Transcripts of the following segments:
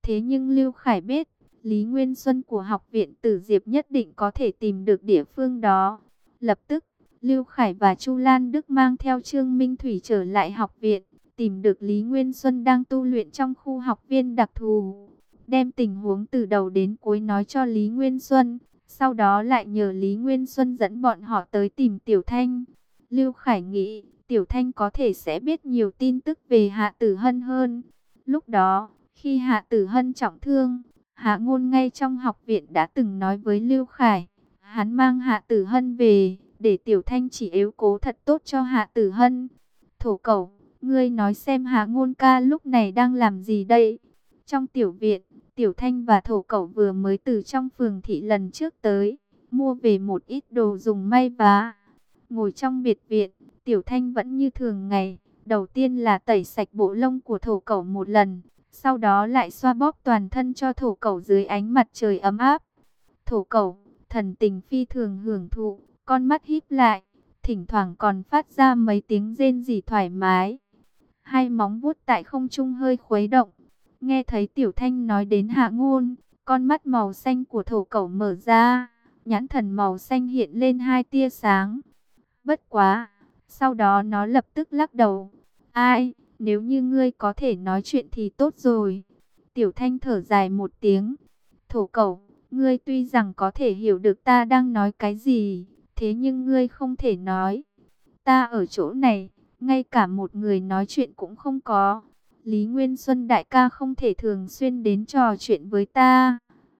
Thế nhưng Lưu Khải biết, Lý Nguyên Xuân của học viện Tử Diệp nhất định có thể tìm được địa phương đó. Lập tức, Lưu Khải và Chu Lan Đức mang theo Trương Minh Thủy trở lại học viện, tìm được Lý Nguyên Xuân đang tu luyện trong khu học viên đặc thù. Đem tình huống từ đầu đến cuối nói cho Lý Nguyên Xuân, sau đó lại nhờ Lý Nguyên Xuân dẫn bọn họ tới tìm Tiểu Thanh. Lưu Khải nghĩ, Tiểu Thanh có thể sẽ biết nhiều tin tức về Hạ Tử Hân hơn. Lúc đó, khi Hạ Tử Hân trọng thương, Hạ Ngôn ngay trong học viện đã từng nói với Lưu Khải, hắn mang Hạ Tử Hân về, để Tiểu Thanh chỉ yếu cố thật tốt cho Hạ Tử Hân. Thổ Cẩu, ngươi nói xem Hạ Ngôn ca lúc này đang làm gì đây? Trong tiểu viện, Tiểu Thanh và Thổ Cẩu vừa mới từ trong phường thị lần trước tới, mua về một ít đồ dùng may vá. Ngồi trong biệt viện, Tiểu Thanh vẫn như thường ngày, đầu tiên là tẩy sạch bộ lông của Thổ Cẩu một lần, sau đó lại xoa bóp toàn thân cho Thổ Cẩu dưới ánh mặt trời ấm áp. Thổ Cẩu, thần tình phi thường hưởng thụ, con mắt híp lại, thỉnh thoảng còn phát ra mấy tiếng rên rỉ thoải mái. Hai móng vuốt tại không trung hơi khuấy động. Nghe thấy Tiểu Thanh nói đến Hạ Ngôn, con mắt màu xanh của Thổ Cẩu mở ra, nhãn thần màu xanh hiện lên hai tia sáng. Bất quá, sau đó nó lập tức lắc đầu. Ai, nếu như ngươi có thể nói chuyện thì tốt rồi. Tiểu Thanh thở dài một tiếng. Thổ Cẩu, ngươi tuy rằng có thể hiểu được ta đang nói cái gì, thế nhưng ngươi không thể nói. Ta ở chỗ này, ngay cả một người nói chuyện cũng không có. Lý Nguyên Xuân đại ca không thể thường xuyên đến trò chuyện với ta.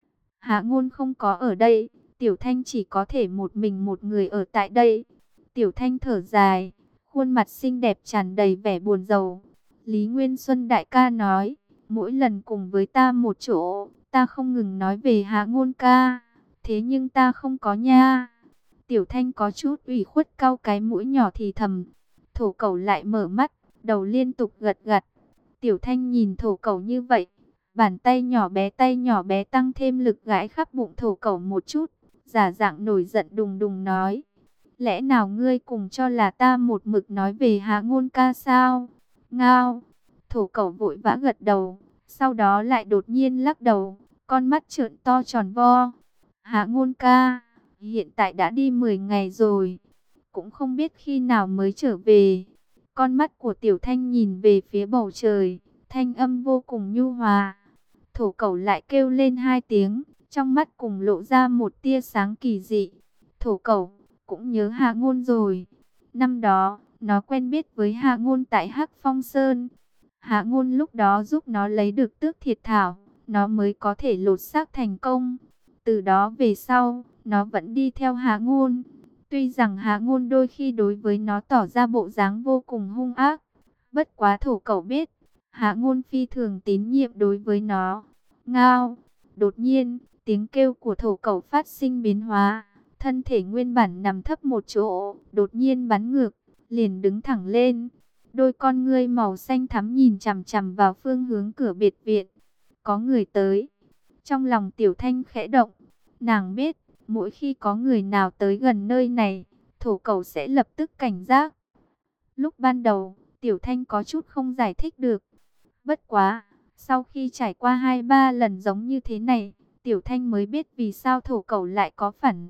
Hạ Ngôn không có ở đây, Tiểu Thanh chỉ có thể một mình một người ở tại đây. Tiểu Thanh thở dài, khuôn mặt xinh đẹp tràn đầy vẻ buồn rầu. Lý Nguyên Xuân đại ca nói, mỗi lần cùng với ta một chỗ, ta không ngừng nói về Hạ Ngôn ca. Thế nhưng ta không có nha. Tiểu Thanh có chút ủy khuất cau cái mũi nhỏ thì thầm. Thổ Cẩu lại mở mắt, đầu liên tục gật gật. Tiểu Thanh nhìn Thổ Cẩu như vậy, bàn tay nhỏ bé tăng thêm lực gãi khắp bụng Thổ Cẩu một chút, giả dạng nổi giận đùng đùng nói. Lẽ nào ngươi cùng cho là ta một mực nói về Hạ Ngôn ca sao? Ngao! Thổ Cẩu vội vã gật đầu, sau đó lại đột nhiên lắc đầu, con mắt trợn to tròn vo. Hạ Ngôn ca, hiện tại đã đi 10 ngày rồi, cũng không biết khi nào mới trở về. Con mắt của Tiểu Thanh nhìn về phía bầu trời, thanh âm vô cùng nhu hòa. Thổ Cẩu lại kêu lên hai tiếng, trong mắt cùng lộ ra một tia sáng kỳ dị. Thổ Cẩu cũng nhớ Hạ Ngôn rồi. Năm đó, nó quen biết với Hạ Ngôn tại Hắc Phong Sơn. Hạ Ngôn lúc đó giúp nó lấy được Tước Thiệt Thảo, nó mới có thể lột xác thành công. Từ đó về sau, nó vẫn đi theo Hạ Ngôn. Tuy rằng Hạ Ngôn đôi khi đối với nó tỏ ra bộ dáng vô cùng hung ác, bất quá Thổ Cẩu biết, Hạ Ngôn phi thường tín nhiệm đối với nó. Ngao! Đột nhiên, tiếng kêu của Thổ Cẩu phát sinh biến hóa. Thân thể nguyên bản nằm thấp một chỗ, đột nhiên bắn ngược, liền đứng thẳng lên. Đôi con ngươi màu xanh thắm nhìn chằm chằm vào phương hướng cửa biệt viện. Có người tới. Trong lòng Tiểu Thanh khẽ động, nàng biết, mỗi khi có người nào tới gần nơi này, Thổ Cẩu sẽ lập tức cảnh giác. Lúc ban đầu, Tiểu Thanh có chút không giải thích được. Bất quá, sau khi trải qua 2-3 lần giống như thế này, Tiểu Thanh mới biết vì sao Thổ Cẩu lại có phản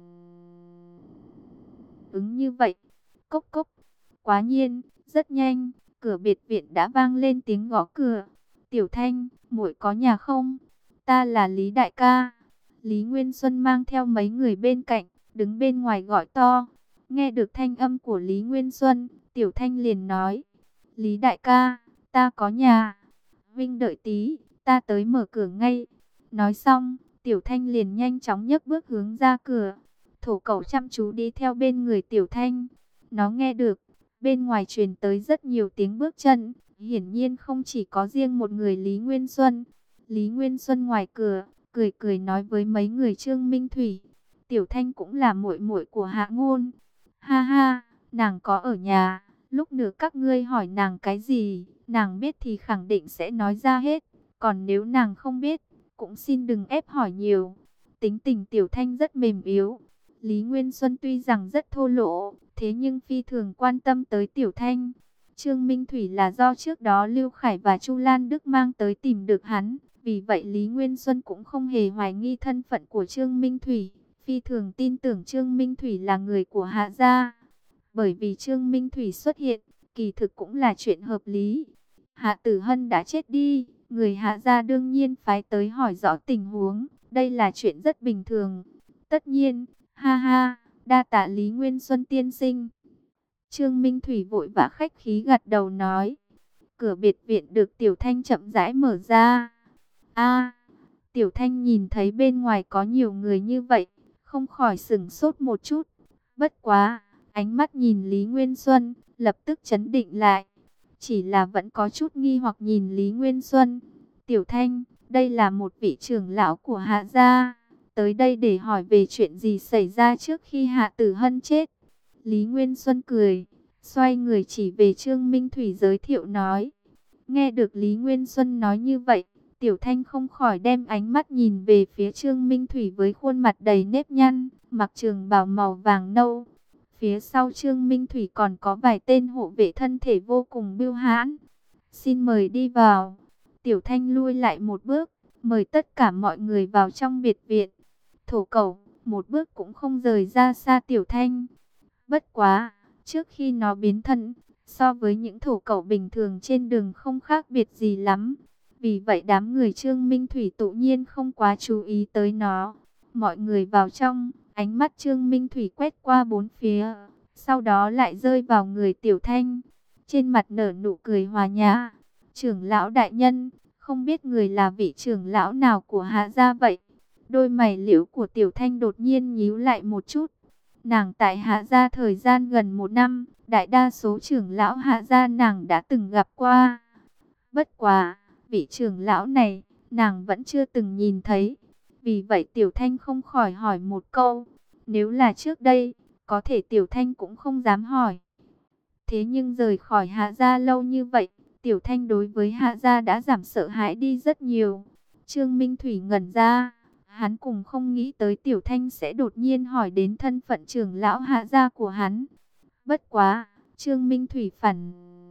ứng như vậy. Cốc cốc. Quá nhiên, rất nhanh, cửa biệt viện đã vang lên tiếng gõ cửa. Tiểu Thanh, muội có nhà không? Ta là Lý đại ca. Lý Nguyên Xuân mang theo mấy người bên cạnh, đứng bên ngoài gọi to. Nghe được thanh âm của Lý Nguyên Xuân, Tiểu Thanh liền nói. Lý đại ca, ta có nhà. Vinh đợi tí, ta tới mở cửa ngay. Nói xong, Tiểu Thanh liền nhanh chóng nhấc bước hướng ra cửa. Thổ Cẩu chăm chú đi theo bên người Tiểu Thanh. Nó nghe được, bên ngoài truyền tới rất nhiều tiếng bước chân. Hiển nhiên không chỉ có riêng một người Lý Nguyên Xuân. Lý Nguyên Xuân ngoài cửa, cười cười nói với mấy người Trương Minh Thủy. Tiểu Thanh cũng là muội muội của Hạ Ngôn. Ha ha, nàng có ở nhà. Lúc nữa các ngươi hỏi nàng cái gì, nàng biết thì khẳng định sẽ nói ra hết. Còn nếu nàng không biết, cũng xin đừng ép hỏi nhiều. Tính tình Tiểu Thanh rất mềm yếu. Lý Nguyên Xuân tuy rằng rất thô lỗ, thế nhưng phi thường quan tâm tới Tiểu Thanh. Trương Minh Thủy là do trước đó Lưu Khải và Chu Lan Đức mang tới tìm được hắn. Vì vậy Lý Nguyên Xuân cũng không hề hoài nghi thân phận của Trương Minh Thủy, phi thường tin tưởng Trương Minh Thủy là người của Hạ gia. Bởi vì Trương Minh Thủy xuất hiện, kỳ thực cũng là chuyện hợp lý. Hạ Tử Hân đã chết đi, người Hạ gia đương nhiên phái tới hỏi rõ tình huống, đây là chuyện rất bình thường. Tất nhiên, ha ha, đa tạ Lý Nguyên Xuân tiên sinh. Trương Minh Thủy vội vã khách khí gật đầu nói. Cửa biệt viện được Tiểu Thanh chậm rãi mở ra. A, Tiểu Thanh nhìn thấy bên ngoài có nhiều người như vậy, không khỏi sửng sốt một chút. Bất quá, ánh mắt nhìn Lý Nguyên Xuân, lập tức chấn định lại. Chỉ là vẫn có chút nghi hoặc nhìn Lý Nguyên Xuân. Tiểu Thanh, đây là một vị trưởng lão của Hạ gia, tới đây để hỏi về chuyện gì xảy ra trước khi Hạ Tử Hân chết. Lý Nguyên Xuân cười, xoay người chỉ về Trương Minh Thủy giới thiệu nói. Nghe được Lý Nguyên Xuân nói như vậy, Tiểu Thanh không khỏi đem ánh mắt nhìn về phía Trương Minh Thủy với khuôn mặt đầy nếp nhăn, mặc trường bào màu vàng nâu. Phía sau Trương Minh Thủy còn có vài tên hộ vệ thân thể vô cùng bưu hãn. Xin mời đi vào. Tiểu Thanh lui lại một bước, mời tất cả mọi người vào trong biệt viện. Thổ Cẩu một bước cũng không rời ra xa Tiểu Thanh. Bất quá, trước khi nó biến thân, so với những thổ cẩu bình thường trên đường không khác biệt gì lắm. Vì vậy đám người Trương Minh Thủy tự nhiên không quá chú ý tới nó. Mọi người vào trong, ánh mắt Trương Minh Thủy quét qua bốn phía, sau đó lại rơi vào người Tiểu Thanh. Trên mặt nở nụ cười hòa nhã. Trưởng lão đại nhân, không biết người là vị trưởng lão nào của Hạ gia vậy? Đôi mày liễu của Tiểu Thanh đột nhiên nhíu lại một chút. Nàng tại Hạ gia thời gian gần 1 năm, đại đa số trưởng lão Hạ gia nàng đã từng gặp qua. Bất quá, vị trưởng lão này, nàng vẫn chưa từng nhìn thấy. Vì vậy Tiểu Thanh không khỏi hỏi một câu. Nếu là trước đây, có thể Tiểu Thanh cũng không dám hỏi. Thế nhưng rời khỏi Hạ gia lâu như vậy, Tiểu Thanh đối với Hạ gia đã giảm sợ hãi đi rất nhiều. Trương Minh Thủy ngẩn ra. Hắn cùng không nghĩ tới Tiểu Thanh sẽ đột nhiên hỏi đến thân phận trưởng lão Hạ gia của hắn. Bất quá, Trương Minh Thủy phản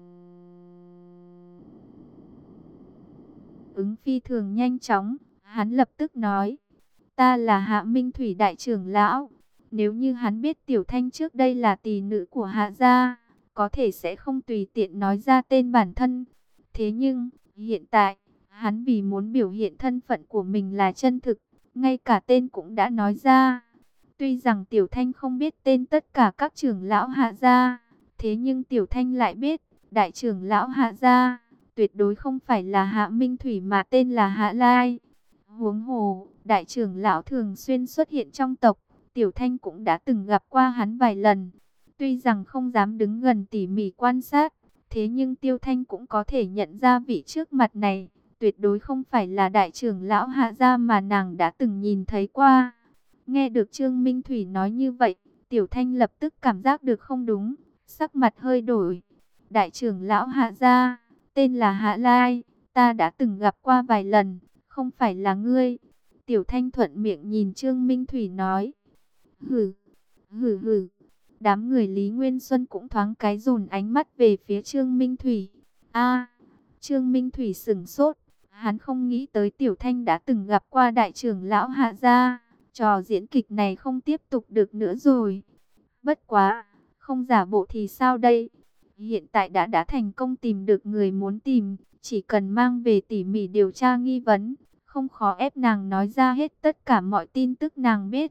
ứng phi thường nhanh chóng. Hắn lập tức nói, ta là Hạ Minh Thủy đại trưởng lão. Nếu như hắn biết Tiểu Thanh trước đây là tỳ nữ của Hạ gia, có thể sẽ không tùy tiện nói ra tên bản thân. Thế nhưng, hiện tại, hắn vì muốn biểu hiện thân phận của mình là chân thực, ngay cả tên cũng đã nói ra. Tuy rằng Tiểu Thanh không biết tên tất cả các trưởng lão Hạ gia, thế nhưng Tiểu Thanh lại biết, đại trưởng lão Hạ gia, tuyệt đối không phải là Hạ Minh Thủy mà tên là Hạ Lai. Huống hồ, đại trưởng lão thường xuyên xuất hiện trong tộc, Tiểu Thanh cũng đã từng gặp qua hắn vài lần. Tuy rằng không dám đứng gần tỉ mỉ quan sát, thế nhưng Tiêu Thanh cũng có thể nhận ra vị trước mặt này tuyệt đối không phải là đại trưởng lão Hạ gia mà nàng đã từng nhìn thấy qua. Nghe được Trương Minh Thủy nói như vậy, Tiểu Thanh lập tức cảm giác được không đúng, sắc mặt hơi đổi. Đại trưởng lão Hạ gia, tên là Hạ Lai, ta đã từng gặp qua vài lần, không phải là ngươi. Tiểu Thanh thuận miệng nhìn Trương Minh Thủy nói. Hừ, hừ hừ. Đám người Lý Nguyên Xuân cũng thoáng cái dồn ánh mắt về phía Trương Minh Thủy. A, Trương Minh Thủy sửng sốt. Hắn không nghĩ tới Tiểu Thanh đã từng gặp qua đại trưởng lão Hạ gia. Trò diễn kịch này không tiếp tục được nữa rồi. Bất quá, không giả bộ thì sao đây? Hiện tại đã thành công tìm được người muốn tìm. Chỉ cần mang về tỉ mỉ điều tra nghi vấn, không khó ép nàng nói ra hết tất cả mọi tin tức nàng biết.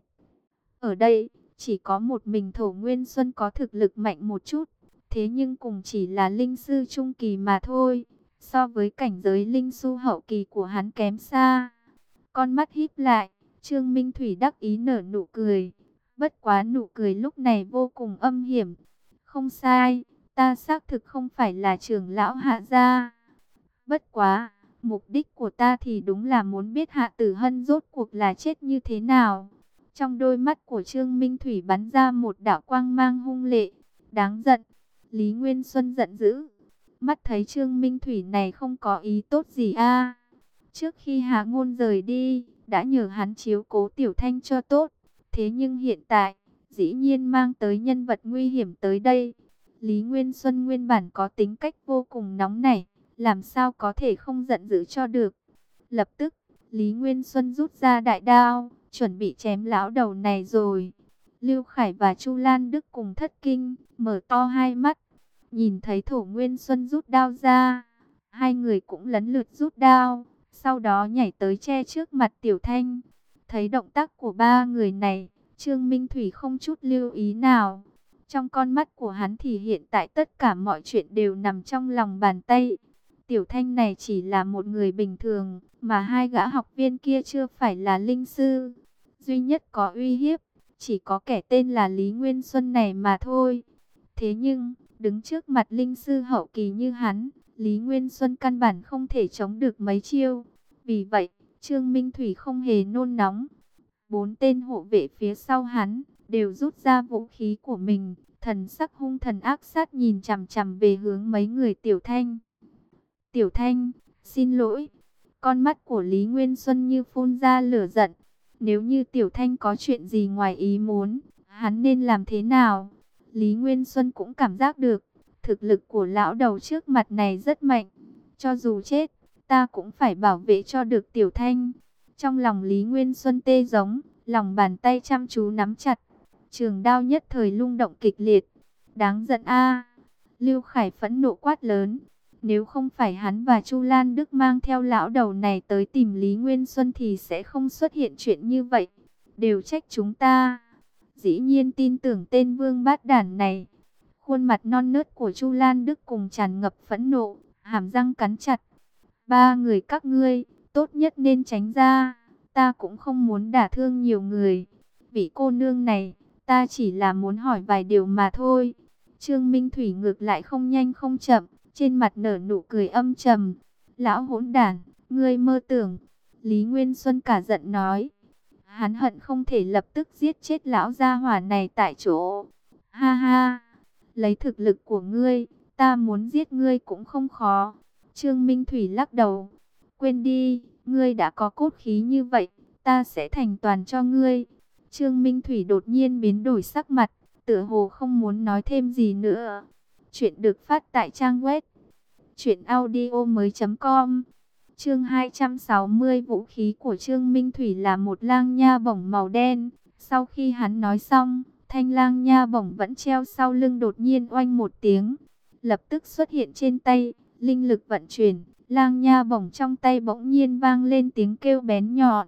Ở đây, chỉ có một mình Thổ Nguyên Xuân có thực lực mạnh một chút. Thế nhưng cùng chỉ là linh sư trung kỳ mà thôi. So với cảnh giới linh su hậu kỳ của hắn kém xa. Con mắt híp lại, Trương Minh Thủy đắc ý nở nụ cười. Bất quá nụ cười lúc này vô cùng âm hiểm. Không sai, ta xác thực không phải là trưởng lão Hạ gia. Bất quá, mục đích của ta thì đúng là muốn biết Hạ Tử Hân rốt cuộc là chết như thế nào. Trong đôi mắt của Trương Minh Thủy bắn ra một đạo quang mang hung lệ. Đáng giận, Lý Nguyên Xuân giận dữ. Mắt thấy Trương Minh Thủy này không có ý tốt gì a. Trước khi Hạ Ngôn rời đi, đã nhờ hắn chiếu cố Tiểu Thanh cho tốt. Thế nhưng hiện tại, dĩ nhiên mang tới nhân vật nguy hiểm tới đây. Lý Nguyên Xuân nguyên bản có tính cách vô cùng nóng nảy, làm sao có thể không giận dữ cho được. Lập tức, Lý Nguyên Xuân rút ra đại đao, chuẩn bị chém lão đầu này rồi. Lưu Khải và Chu Lan Đức cùng thất kinh, mở to hai mắt, nhìn thấy Thổ Nguyên Xuân rút đao ra. Hai người cũng lấn lượt rút đao, sau đó nhảy tới che trước mặt Tiểu Thanh. Thấy động tác của ba người này, Trương Minh Thủy không chút lưu ý nào. Trong con mắt của hắn thì hiện tại tất cả mọi chuyện đều nằm trong lòng bàn tay. Tiểu Thanh này chỉ là một người bình thường, mà hai gã học viên kia chưa phải là linh sư. Duy nhất có uy hiếp, chỉ có kẻ tên là Lý Nguyên Xuân này mà thôi. Thế nhưng, đứng trước mặt linh sư hậu kỳ như hắn, Lý Nguyên Xuân căn bản không thể chống được mấy chiêu. Vì vậy, Trương Minh Thủy không hề nôn nóng. Bốn tên hộ vệ phía sau hắn đều rút ra vũ khí của mình, thần sắc hung thần ác sát nhìn chằm chằm về hướng mấy người Tiểu Thanh. Tiểu Thanh, xin lỗi. Con mắt của Lý Nguyên Xuân như phun ra lửa giận. Nếu như Tiểu Thanh có chuyện gì ngoài ý muốn, hắn nên làm thế nào? Lý Nguyên Xuân cũng cảm giác được, thực lực của lão đầu trước mặt này rất mạnh. Cho dù chết, ta cũng phải bảo vệ cho được Tiểu Thanh. Trong lòng Lý Nguyên Xuân tê giống, lòng bàn tay chăm chú nắm chặt. Trường đao nhất thời lung động kịch liệt. Đáng giận a! Lưu Khải phẫn nộ quát lớn. Nếu không phải hắn và Chu Lan Đức mang theo lão đầu này tới tìm Lý Nguyên Xuân thì sẽ không xuất hiện chuyện như vậy. Đều trách chúng ta. Dĩ nhiên tin tưởng tên vương bát đản này. Khuôn mặt non nớt của Chu Lan Đức cùng tràn ngập phẫn nộ, hàm răng cắn chặt. Ba người các ngươi, tốt nhất nên tránh ra. Ta cũng không muốn đả thương nhiều người. Vị cô nương này, ta chỉ là muốn hỏi vài điều mà thôi. Trương Minh Thủy ngược lại không nhanh không chậm, trên mặt nở nụ cười âm trầm. Lão hỗn đản, ngươi mơ tưởng. Lý Nguyên Xuân cả giận nói. Hắn hận không thể lập tức giết chết lão gia hỏa này tại chỗ. Ha ha, lấy thực lực của ngươi, ta muốn giết ngươi cũng không khó. Trương Minh Thủy lắc đầu. Quên đi, ngươi đã có cốt khí như vậy, ta sẽ thành toàn cho ngươi. Trương Minh Thủy đột nhiên biến đổi sắc mặt, tựa hồ không muốn nói thêm gì nữa. Chuyện được phát tại trang web truyệnaudiomoi.com. Chương 260, vũ khí của Trương Minh Thủy là một lang nha bổng màu đen. Sau khi hắn nói xong, thanh lang nha bổng vẫn treo sau lưng đột nhiên oanh một tiếng, lập tức xuất hiện trên tay, linh lực vận chuyển, lang nha bổng trong tay bỗng nhiên vang lên tiếng kêu bén nhọn.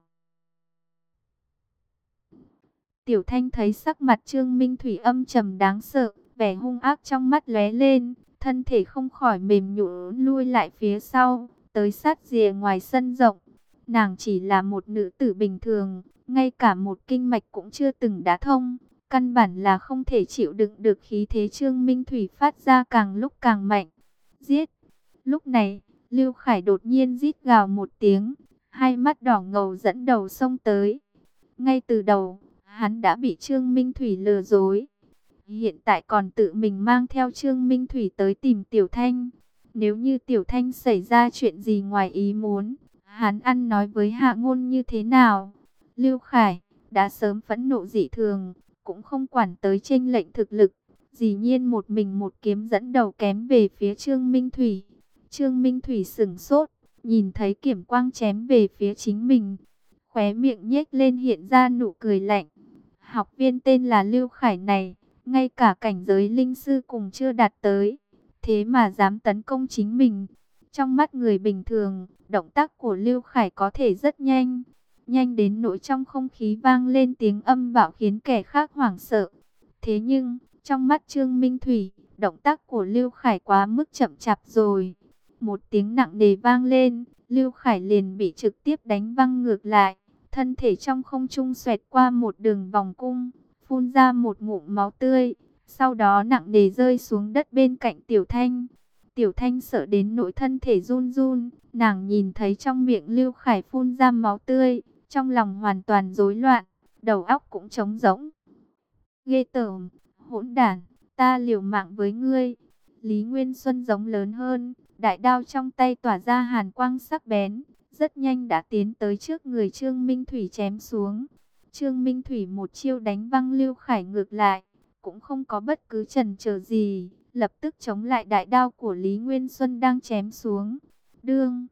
Tiểu Thanh thấy sắc mặt Trương Minh Thủy âm trầm đáng sợ, vẻ hung ác trong mắt lóe lên, thân thể không khỏi mềm nhũn lui lại phía sau, tới sát rìa ngoài sân rộng. Nàng chỉ là một nữ tử bình thường, ngay cả một kinh mạch cũng chưa từng đả thông, căn bản là không thể chịu đựng được khí thế Trương Minh Thủy phát ra càng lúc càng mạnh. Giết! Lúc này, Lưu Khải đột nhiên rít gào một tiếng, hai mắt đỏ ngầu dẫn đầu xông tới. Ngay từ đầu, hắn đã bị Trương Minh Thủy lừa dối. Hiện tại còn tự mình mang theo Trương Minh Thủy tới tìm Tiểu Thanh. Nếu như Tiểu Thanh xảy ra chuyện gì ngoài ý muốn, hắn ăn nói với Hạ Ngôn như thế nào? Lưu Khải đã sớm phẫn nộ dị thường, cũng không quản tới chênh lệch thực lực. Dĩ nhiên một mình một kiếm dẫn đầu kém về phía Trương Minh Thủy. Trương Minh Thủy sửng sốt, nhìn thấy kiếm quang chém về phía chính mình. Khóe miệng nhếch lên hiện ra nụ cười lạnh. Học viên tên là Lưu Khải này, ngay cả cảnh giới linh sư cùng chưa đạt tới, thế mà dám tấn công chính mình. Trong mắt người bình thường, động tác của Lưu Khải có thể rất nhanh, nhanh đến nỗi trong không khí vang lên tiếng âm bạo khiến kẻ khác hoảng sợ. Thế nhưng, trong mắt Trương Minh Thủy, động tác của Lưu Khải quá mức chậm chạp rồi. Một tiếng nặng nề vang lên, Lưu Khải liền bị trực tiếp đánh văng ngược lại, thân thể trong không trung xoẹt qua một đường vòng cung, phun ra một ngụm máu tươi, sau đó nặng nề rơi xuống đất bên cạnh Tiểu Thanh. Tiểu Thanh sợ đến nỗi thân thể run run, nàng nhìn thấy trong miệng Lưu Khải phun ra máu tươi, trong lòng hoàn toàn rối loạn, đầu óc cũng trống rỗng. Ghê tởm, hỗn đản, ta liều mạng với ngươi. Lý Nguyên Xuân giống lớn hơn, đại đao trong tay tỏa ra hàn quang sắc bén, rất nhanh đã tiến tới trước người Trương Minh Thủy chém xuống. Trương Minh Thủy một chiêu đánh văng Lưu Khải ngược lại, cũng không có bất cứ chần chờ gì, lập tức chống lại đại đao của Lý Nguyên Xuân đang chém xuống. Đương,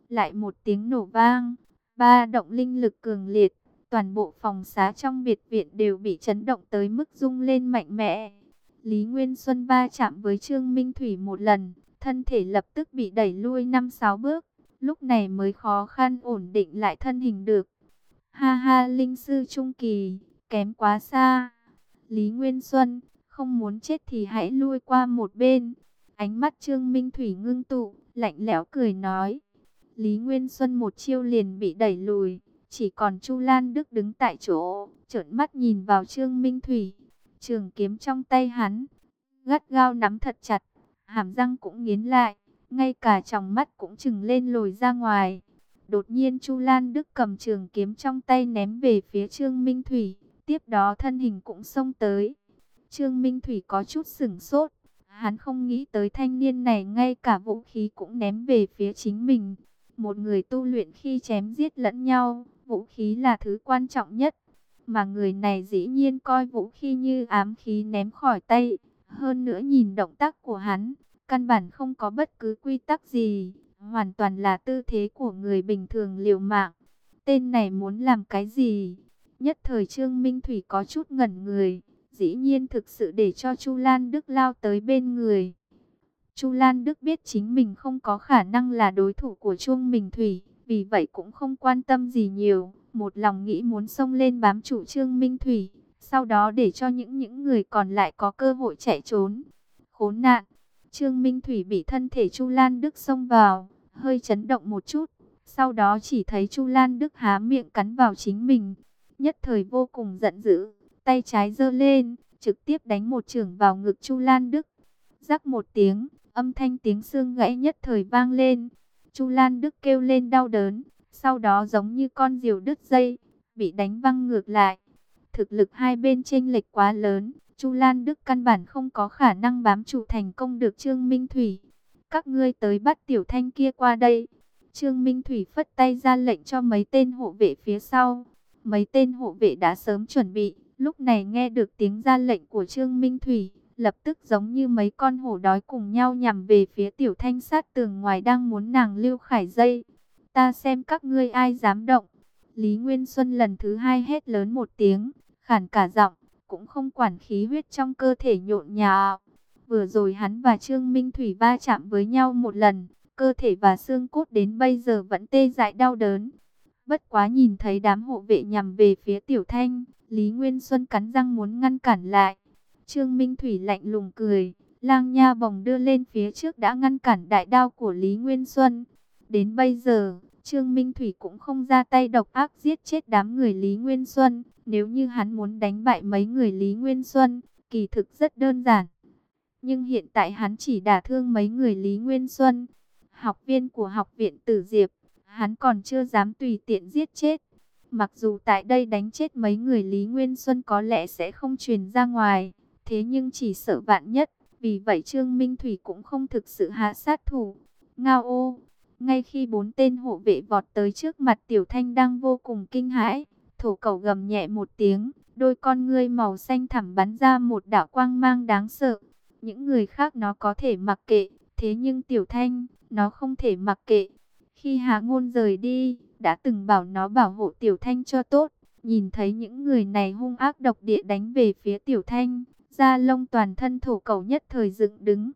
lại một tiếng nổ vang, ba động linh lực cường liệt, toàn bộ phòng xá trong biệt viện đều bị chấn động tới mức rung lên mạnh mẽ. Lý Nguyên Xuân va chạm với Trương Minh Thủy một lần, thân thể lập tức bị đẩy lui 5-6 bước, lúc này mới khó khăn ổn định lại thân hình được. Ha ha, linh sư trung kỳ, kém quá xa. Lý Nguyên Xuân, không muốn chết thì hãy lui qua một bên. Ánh mắt Trương Minh Thủy ngưng tụ, lạnh lẽo cười nói. Lý Nguyên Xuân một chiêu liền bị đẩy lùi, chỉ còn Chu Lan Đức đứng tại chỗ, trợn mắt nhìn vào Trương Minh Thủy. Trường kiếm trong tay hắn, gắt gao nắm thật chặt, hàm răng cũng nghiến lại, ngay cả tròng mắt cũng trừng lên lồi ra ngoài. Đột nhiên Chu Lan Đức cầm trường kiếm trong tay ném về phía Trương Minh Thủy, tiếp đó thân hình cũng xông tới. Trương Minh Thủy có chút sửng sốt, hắn không nghĩ tới thanh niên này ngay cả vũ khí cũng ném về phía chính mình. Một người tu luyện khi chém giết lẫn nhau, vũ khí là thứ quan trọng nhất. Mà người này dĩ nhiên coi vũ khí như ám khí ném khỏi tay. Hơn nữa nhìn động tác của hắn, căn bản không có bất cứ quy tắc gì. Hoàn toàn là tư thế của người bình thường liều mạng. Tên này muốn làm cái gì? Nhất thời Trương Minh Thủy có chút ngẩn người. Dĩ nhiên thực sự để cho Chu Lan Đức lao tới bên người. Chu Lan Đức biết chính mình không có khả năng là đối thủ của Trương Minh Thủy, vì vậy cũng không quan tâm gì nhiều, một lòng nghĩ muốn xông lên bám trụ Trương Minh Thủy, sau đó để cho những người còn lại có cơ hội chạy trốn. Khốn nạn! Trương Minh Thủy bị thân thể Chu Lan Đức xông vào, hơi chấn động một chút, sau đó chỉ thấy Chu Lan Đức há miệng cắn vào chính mình, nhất thời vô cùng giận dữ, tay trái giơ lên, trực tiếp đánh một chưởng vào ngực Chu Lan Đức. Rắc một tiếng, âm thanh tiếng xương gãy nhất thời vang lên. Chu Lan Đức kêu lên đau đớn, sau đó giống như con diều đứt dây, bị đánh văng ngược lại. Thực lực hai bên chênh lệch quá lớn, Chu Lan Đức căn bản không có khả năng bám trụ thành công được Trương Minh Thủy. Các ngươi tới bắt Tiểu Thanh kia qua đây. Trương Minh Thủy phất tay ra lệnh cho mấy tên hộ vệ phía sau. Mấy tên hộ vệ đã sớm chuẩn bị, lúc này nghe được tiếng ra lệnh của Trương Minh Thủy, lập tức giống như mấy con hổ đói cùng nhau nhằm về phía Tiểu Thanh sát tường ngoài đang muốn nàng lưu khải dây. Ta xem các ngươi ai dám động. Lý Nguyên Xuân lần thứ hai hét lớn một tiếng, khản cả giọng, cũng không quản khí huyết trong cơ thể nhộn nhạo. Vừa rồi hắn và Trương Minh Thủy va chạm với nhau một lần, cơ thể và xương cốt đến bây giờ vẫn tê dại đau đớn. Bất quá nhìn thấy đám hộ vệ nhằm về phía Tiểu Thanh, Lý Nguyên Xuân cắn răng muốn ngăn cản lại. Trương Minh Thủy lạnh lùng cười, lang nha bồng đưa lên phía trước đã ngăn cản đại đao của Lý Nguyên Xuân. Đến bây giờ, Trương Minh Thủy cũng không ra tay độc ác giết chết đám người Lý Nguyên Xuân. Nếu như hắn muốn đánh bại mấy người Lý Nguyên Xuân, kỳ thực rất đơn giản. Nhưng hiện tại hắn chỉ đả thương mấy người Lý Nguyên Xuân. Học viên của học viện Tử Diệp, hắn còn chưa dám tùy tiện giết chết. Mặc dù tại đây đánh chết mấy người Lý Nguyên Xuân có lẽ sẽ không truyền ra ngoài, thế nhưng chỉ sợ vạn nhất, vì vậy Trương Minh Thủy cũng không thực sự hạ sát thủ. Ngao ô! Ngay khi 4 tên hộ vệ vọt tới trước mặt Tiểu Thanh đang vô cùng kinh hãi, thổ cẩu gầm nhẹ một tiếng, đôi con ngươi màu xanh thẳm bắn ra một đạo quang mang đáng sợ. Những người khác nó có thể mặc kệ, thế nhưng Tiểu Thanh, nó không thể mặc kệ. Khi Hà Ngôn rời đi, đã từng bảo nó bảo hộ Tiểu Thanh cho tốt. Nhìn thấy những người này hung ác độc địa đánh về phía Tiểu Thanh, da lông toàn thân thổ cẩu nhất thời dựng đứng.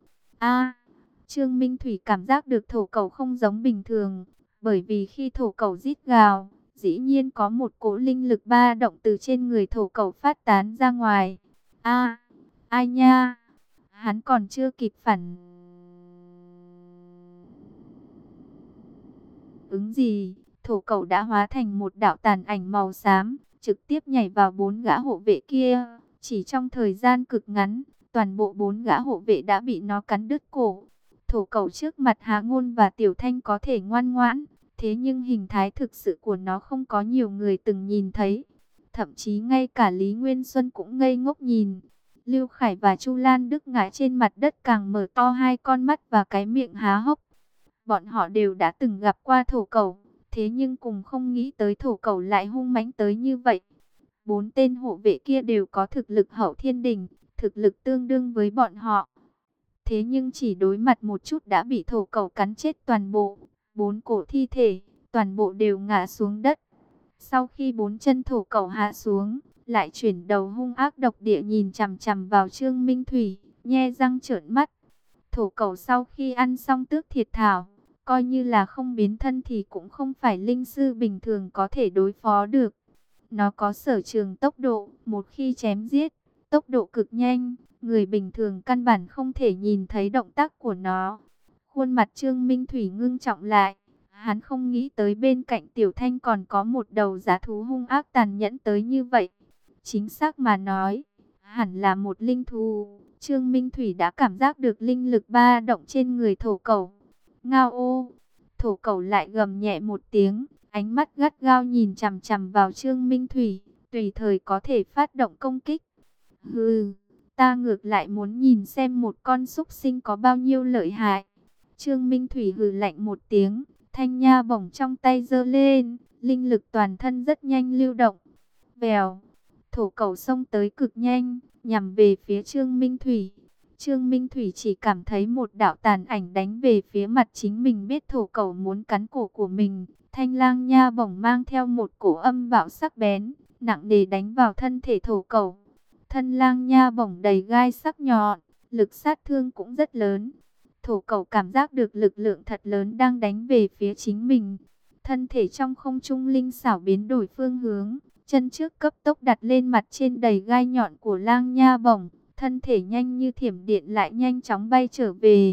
Trương Minh Thủy cảm giác được thổ cẩu không giống bình thường, bởi vì khi thổ cẩu rít gào, dĩ nhiên có một cỗ linh lực ba động từ trên người thổ cẩu phát tán ra ngoài. Ai nha? Hắn còn chưa kịp phản ứng gì, thổ cẩu đã hóa thành một đạo tàn ảnh màu xám, trực tiếp nhảy vào 4 gã hộ vệ kia. Chỉ trong thời gian cực ngắn, toàn bộ 4 gã hộ vệ đã bị nó cắn đứt cổ. Thổ cẩu trước mặt Hà Ngôn và Tiểu Thanh có thể ngoan ngoãn, thế nhưng hình thái thực sự của nó không có nhiều người từng nhìn thấy. Thậm chí ngay cả Lý Nguyên Xuân cũng ngây ngốc nhìn. Lưu Khải và Chu Lan Đức ngã trên mặt đất càng mở to hai con mắt và cái miệng há hốc. Bọn họ đều đã từng gặp qua thổ cẩu, thế nhưng cùng không nghĩ tới thổ cẩu lại hung mãnh tới như vậy. 4 tên hộ vệ kia đều có thực lực hậu thiên đỉnh, thực lực tương đương với bọn họ. Thế nhưng chỉ đối mặt một chút đã bị thổ cẩu cắn chết toàn bộ. 4 cổ thi thể, toàn bộ đều ngã xuống đất. Sau khi 4 chân thổ cẩu hạ xuống, lại chuyển đầu hung ác độc địa nhìn chằm chằm vào Trương Minh Thủy, nhe răng trợn mắt. Thổ cẩu sau khi ăn xong tước thiệt thảo, coi như là không biến thân thì cũng không phải linh sư bình thường có thể đối phó được. Nó có sở trường tốc độ, một khi chém giết, tốc độ cực nhanh, người bình thường căn bản không thể nhìn thấy động tác của nó. Khuôn mặt Trương Minh Thủy ngưng trọng lại, hắn không nghĩ tới bên cạnh Tiểu Thanh còn có một đầu dã thú hung ác tàn nhẫn tới như vậy. Chính xác mà nói, hẳn là một linh thú. Trương Minh Thủy đã cảm giác được linh lực ba động trên người thổ cẩu. Ngao ô, thổ cẩu lại gầm nhẹ một tiếng, ánh mắt gắt gao nhìn chằm chằm vào Trương Minh Thủy, tùy thời có thể phát động công kích. Hừ, ta ngược lại muốn nhìn xem một con súc sinh có bao nhiêu lợi hại. Trương Minh Thủy hừ lạnh một tiếng, thanh nha bổng trong tay giơ lên, linh lực toàn thân rất nhanh lưu động. Vèo, thổ cẩu xông tới cực nhanh, nhằm về phía Trương Minh Thủy. Trương Minh Thủy chỉ cảm thấy một đạo tàn ảnh đánh về phía mặt chính mình, biết thổ cẩu muốn cắn cổ của mình. Thanh lang nha bổng mang theo một cổ âm bạo sắc bén, nặng nề đánh vào thân thể thổ cẩu. Thân lang nha bổng đầy gai sắc nhọn, lực sát thương cũng rất lớn. Thổ cẩu cảm giác được lực lượng thật lớn đang đánh về phía chính mình. Thân thể trong không trung linh xảo biến đổi phương hướng, chân trước cấp tốc đặt lên mặt trên đầy gai nhọn của lang nha bổng. Thân thể nhanh như thiểm điện lại nhanh chóng bay trở về.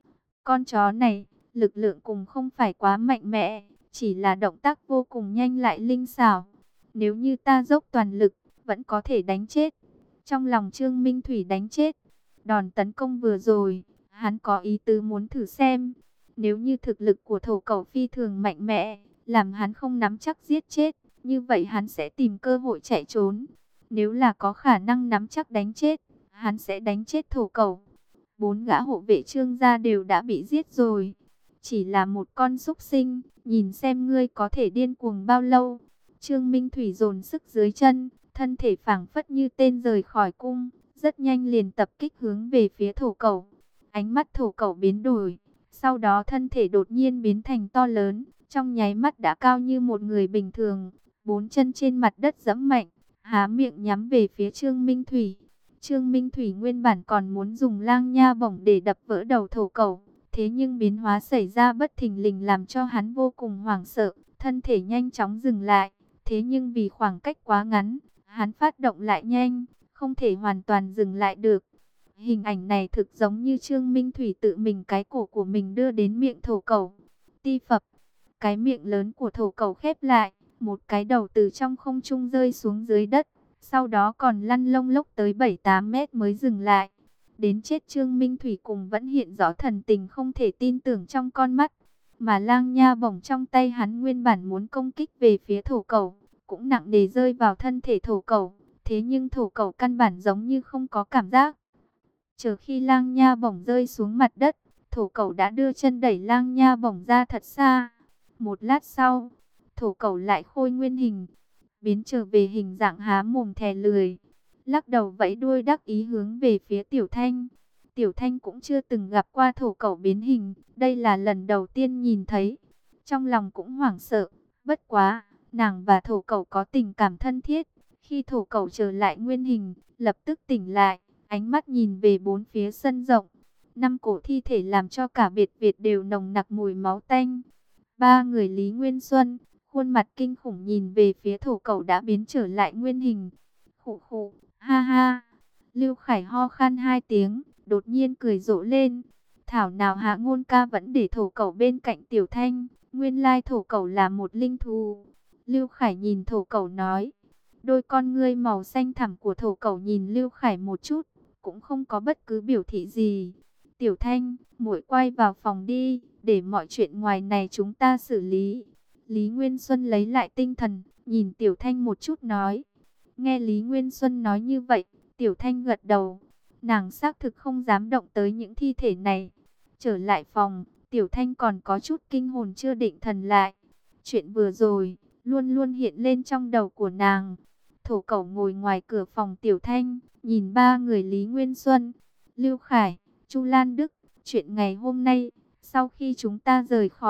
Con chó này, lực lượng cùng không phải quá mạnh mẽ, chỉ là động tác vô cùng nhanh lại linh xảo. Nếu như ta dốc toàn lực, vẫn có thể đánh chết. Trong lòng Trương Minh Thủy đánh chết. Đòn tấn công vừa rồi, hắn có ý tứ muốn thử xem. Nếu như thực lực của thổ cẩu phi thường mạnh mẽ, làm hắn không nắm chắc giết chết, như vậy hắn sẽ tìm cơ hội chạy trốn. Nếu là có khả năng nắm chắc đánh chết, hắn sẽ đánh chết thổ cẩu. 4 gã hộ vệ Trương gia đều đã bị giết rồi. Chỉ là một con súc sinh, nhìn xem ngươi có thể điên cuồng bao lâu. Trương Minh Thủy dồn sức dưới chân, thân thể phảng phất như tên rời khỏi cung, rất nhanh liền tập kích hướng về phía thổ cẩu. Ánh mắt thổ cẩu biến đổi, sau đó thân thể đột nhiên biến thành to lớn, trong nháy mắt đã cao như một người bình thường, 4 chân trên mặt đất giẫm mạnh, há miệng nhắm về phía Trương Minh Thủy. Trương Minh Thủy nguyên bản còn muốn dùng lang nha bổng để đập vỡ đầu thổ cẩu, thế nhưng biến hóa xảy ra bất thình lình làm cho hắn vô cùng hoảng sợ, thân thể nhanh chóng dừng lại. Thế nhưng vì khoảng cách quá ngắn, hắn phát động lại nhanh, không thể hoàn toàn dừng lại được. Hình ảnh này thực giống như Trương Minh Thủy tự mình cái cổ của mình đưa đến miệng thổ cẩu. Ti phập, cái miệng lớn của thổ cẩu khép lại, một cái đầu từ trong không trung rơi xuống dưới đất. Sau đó còn lăn lông lốc tới 7-8 mét mới dừng lại. Đến chết Trương Minh Thủy cùng vẫn hiện rõ thần tình không thể tin tưởng trong con mắt. Mà lang nha bổng trong tay hắn nguyên bản muốn công kích về phía thổ cẩu, cũng nặng nề rơi vào thân thể thổ cẩu. Thế nhưng thổ cẩu căn bản giống như không có cảm giác. Chờ khi lang nha bổng rơi xuống mặt đất, thổ cẩu đã đưa chân đẩy lang nha bổng ra thật xa. Một lát sau, thổ cẩu lại khôi nguyên hình, biến trở về hình dạng há mồm thè lười, lắc đầu vẫy đuôi đắc ý hướng về phía Tiểu Thanh. Tiểu Thanh cũng chưa từng gặp qua thổ cẩu biến hình, đây là lần đầu tiên nhìn thấy. Trong lòng cũng hoảng sợ, bất quá, nàng và thổ cẩu có tình cảm thân thiết. Khi thổ cẩu trở lại nguyên hình, lập tức tỉnh lại, ánh mắt nhìn về bốn phía sân rộng. 5 cổ thi thể làm cho cả biệt viện đều nồng nặc mùi máu tanh. 3 người Lý Nguyên Xuân, khuôn mặt kinh khủng nhìn về phía thổ cẩu đã biến trở lại nguyên hình. Khụ khụ, ha ha. Lưu Khải ho khan 2 tiếng, đột nhiên cười rộ lên. Thảo nào Hạ Ngôn ca vẫn để thổ cẩu bên cạnh Tiểu Thanh, nguyên lai thổ cẩu là một linh thú. Lưu Khải nhìn thổ cẩu nói. Đôi con ngươi màu xanh thẳm của thổ cẩu nhìn Lưu Khải một chút, cũng không có bất cứ biểu thị gì. Tiểu Thanh, muội quay vào phòng đi, để mọi chuyện ngoài này chúng ta xử lý. Lý Nguyên Xuân lấy lại tinh thần, nhìn Tiểu Thanh một chút nói. Nghe Lý Nguyên Xuân nói như vậy, Tiểu Thanh gật đầu. Nàng xác thực không dám động tới những thi thể này. Trở lại phòng, Tiểu Thanh còn có chút kinh hồn chưa định thần lại. Chuyện vừa rồi, luôn luôn hiện lên trong đầu của nàng. Thổ cẩu ngồi ngoài cửa phòng Tiểu Thanh, nhìn 3 người Lý Nguyên Xuân, Lưu Khải, Chu Lan Đức. Chuyện ngày hôm nay, sau khi chúng ta rời khỏi,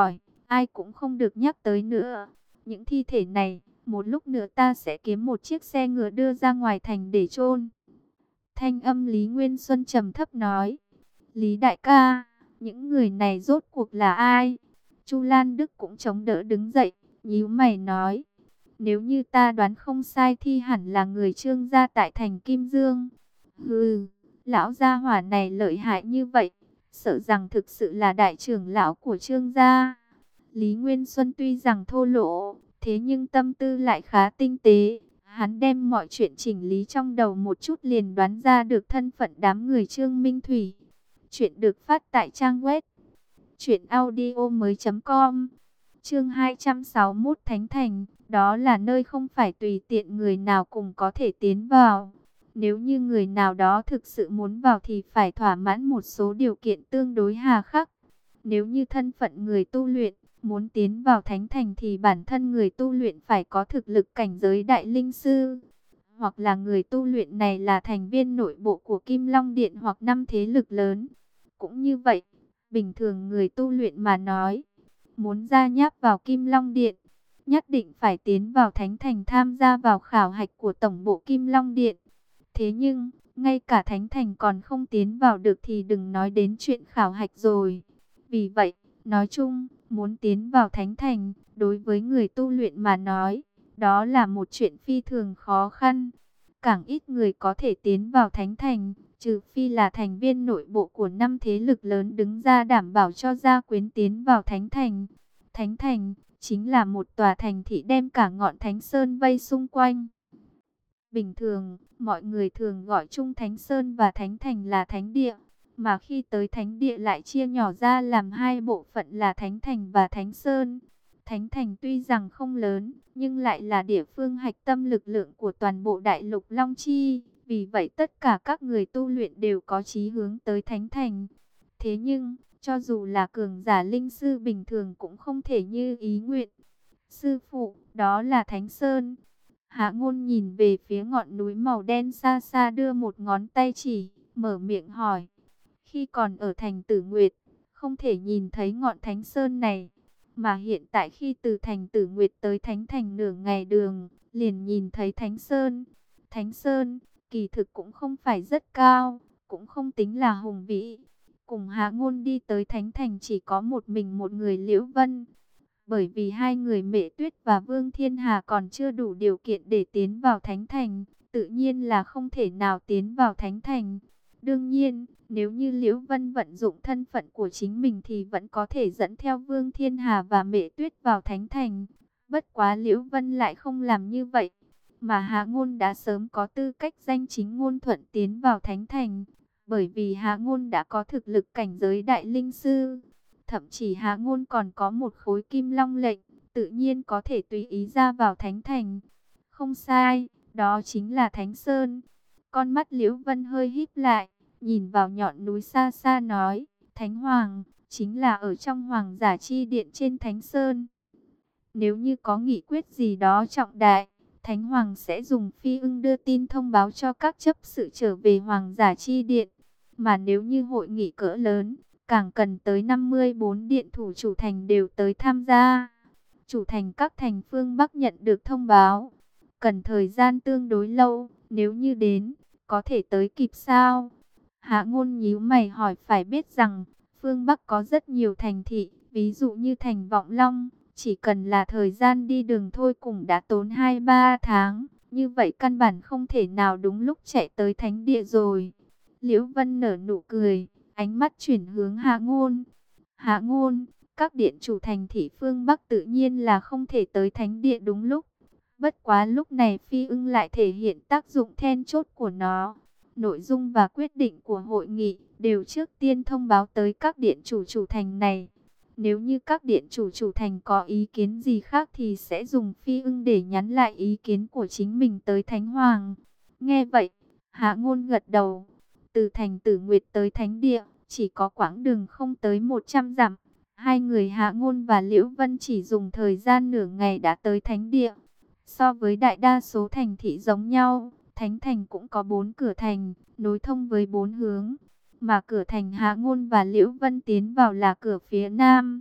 ai cũng không được nhắc tới nữa. Những thi thể này, một lúc nữa ta sẽ kiếm một chiếc xe ngựa đưa ra ngoài thành để chôn. Thanh âm Lý Nguyên Xuân trầm thấp nói. Lý đại ca, những người này rốt cuộc là ai? Chu Lan Đức cũng chống đỡ đứng dậy, nhíu mày nói. Nếu như ta đoán không sai thì hẳn là người Trương gia tại thành Kim Dương. Hừ, lão gia hỏa này lợi hại như vậy, sợ rằng thực sự là đại trưởng lão của Trương gia. Lý Nguyên Xuân tuy rằng thô lỗ, thế nhưng tâm tư lại khá tinh tế. Hắn đem mọi chuyện chỉnh lý trong đầu một chút liền đoán ra được thân phận đám người Trương Minh Thủy. Chuyện được phát tại trang web truyệnaudiomoi.com. Chương 261 Thánh Thành, đó là nơi không phải tùy tiện người nào cùng có thể tiến vào. Nếu như người nào đó thực sự muốn vào thì phải thỏa mãn một số điều kiện tương đối hà khắc. Nếu như thân phận người tu luyện muốn tiến vào Thánh Thành thì bản thân người tu luyện phải có thực lực cảnh giới đại linh sư. Hoặc là người tu luyện này là thành viên nội bộ của Kim Long Điện hoặc năm thế lực lớn. Cũng như vậy, bình thường người tu luyện mà nói, muốn gia nhập vào Kim Long Điện, nhất định phải tiến vào Thánh Thành tham gia vào khảo hạch của tổng bộ Kim Long Điện. Thế nhưng, ngay cả Thánh Thành còn không tiến vào được thì đừng nói đến chuyện khảo hạch rồi. Vì vậy, nói chung, muốn tiến vào Thánh Thành, đối với người tu luyện mà nói, đó là một chuyện phi thường khó khăn. Càng ít người có thể tiến vào Thánh Thành, trừ phi là thành viên nội bộ của năm thế lực lớn đứng ra đảm bảo cho gia quyến tiến vào Thánh Thành. Thánh Thành chính là một tòa thành thị đem cả ngọn Thánh Sơn vây xung quanh. Bình thường, mọi người thường gọi chung Thánh Sơn và Thánh Thành là Thánh Địa, mà khi tới Thánh Địa lại chia nhỏ ra làm hai bộ phận là Thánh Thành và Thánh Sơn. Thánh Thành tuy rằng không lớn, nhưng lại là địa phương hạch tâm lực lượng của toàn bộ đại lục Long Chi. Vì vậy tất cả các người tu luyện đều có chí hướng tới Thánh Thành. Thế nhưng, cho dù là cường giả linh sư bình thường cũng không thể như ý nguyện. Sư phụ, đó là Thánh Sơn. Hạ Ngôn nhìn về phía ngọn núi màu đen xa xa đưa một ngón tay chỉ, mở miệng hỏi. Khi còn ở thành Tử Nguyệt, không thể nhìn thấy ngọn Thánh Sơn này. Mà hiện tại khi từ thành Tử Nguyệt tới Thánh Thành nửa ngày đường, liền nhìn thấy Thánh Sơn. Thánh Sơn, kỳ thực cũng không phải rất cao, cũng không tính là hùng vĩ. Cùng Hạ Ngôn đi tới Thánh Thành chỉ có một mình một người Liễu Vân. Bởi vì hai người Mễ Tuyết và Vương Thiên Hà còn chưa đủ điều kiện để tiến vào Thánh Thành, tự nhiên là không thể nào tiến vào Thánh Thành. Đương nhiên, nếu như Liễu Vân vận dụng thân phận của chính mình thì vẫn có thể dẫn theo Vương Thiên Hà và Mễ Tuyết vào Thánh Thành. Bất quá Liễu Vân lại không làm như vậy, mà Hạ Ngôn đã sớm có tư cách danh chính ngôn thuận tiến vào Thánh Thành, bởi vì Hạ Ngôn đã có thực lực cảnh giới đại linh sư. Thậm chí Hạ Ngôn còn có một khối Kim Long lệnh, tự nhiên có thể tùy ý ra vào Thánh Thành. Không sai, đó chính là Thánh Sơn. Con mắt Liễu Vân hơi híp lại, nhìn vào nhọn núi xa xa nói, Thánh Hoàng, chính là ở trong Hoàng Giả Chi Điện trên Thánh Sơn. Nếu như có nghị quyết gì đó trọng đại, Thánh Hoàng sẽ dùng phi ưng đưa tin thông báo cho các chấp sự trở về Hoàng Giả Chi Điện. Mà nếu như hội nghị cỡ lớn, càng cần tới 54 điện thủ chủ thành đều tới tham gia. Chủ thành các thành phương Bắc nhận được thông báo, cần thời gian tương đối lâu, nếu như đến, có thể tới kịp sao? Hạ Ngôn nhíu mày hỏi, phải biết rằng, phương Bắc có rất nhiều thành thị, ví dụ như thành Vọng Long, chỉ cần là thời gian đi đường thôi cũng đã tốn 2-3 tháng, như vậy căn bản không thể nào đúng lúc chạy tới Thánh Địa rồi. Liễu Vân nở nụ cười, ánh mắt chuyển hướng Hạ Ngôn. Hạ Ngôn, các điện chủ thành thị phương Bắc tự nhiên là không thể tới Thánh Địa đúng lúc. Bất quá lúc này phi ưng lại thể hiện tác dụng then chốt của nó. Nội dung và quyết định của hội nghị đều trước tiên thông báo tới các điện chủ thành này. Nếu như các điện chủ thành có ý kiến gì khác thì sẽ dùng phi ưng để nhắn lại ý kiến của chính mình tới Thánh Hoàng. Nghe vậy, Hạ Ngôn gật đầu. Từ thành Tử Nguyệt tới Thánh Địa, chỉ có quãng đường không tới 100 dặm. Hai người Hạ Ngôn và Liễu Vân chỉ dùng thời gian nửa ngày đã tới Thánh Địa. So với đại đa số thành thị giống nhau, Thánh Thành cũng có 4 cửa thành, nối thông với 4 hướng. Mà cửa thành Hạ Ngôn và Liễu Vân tiến vào là cửa phía Nam.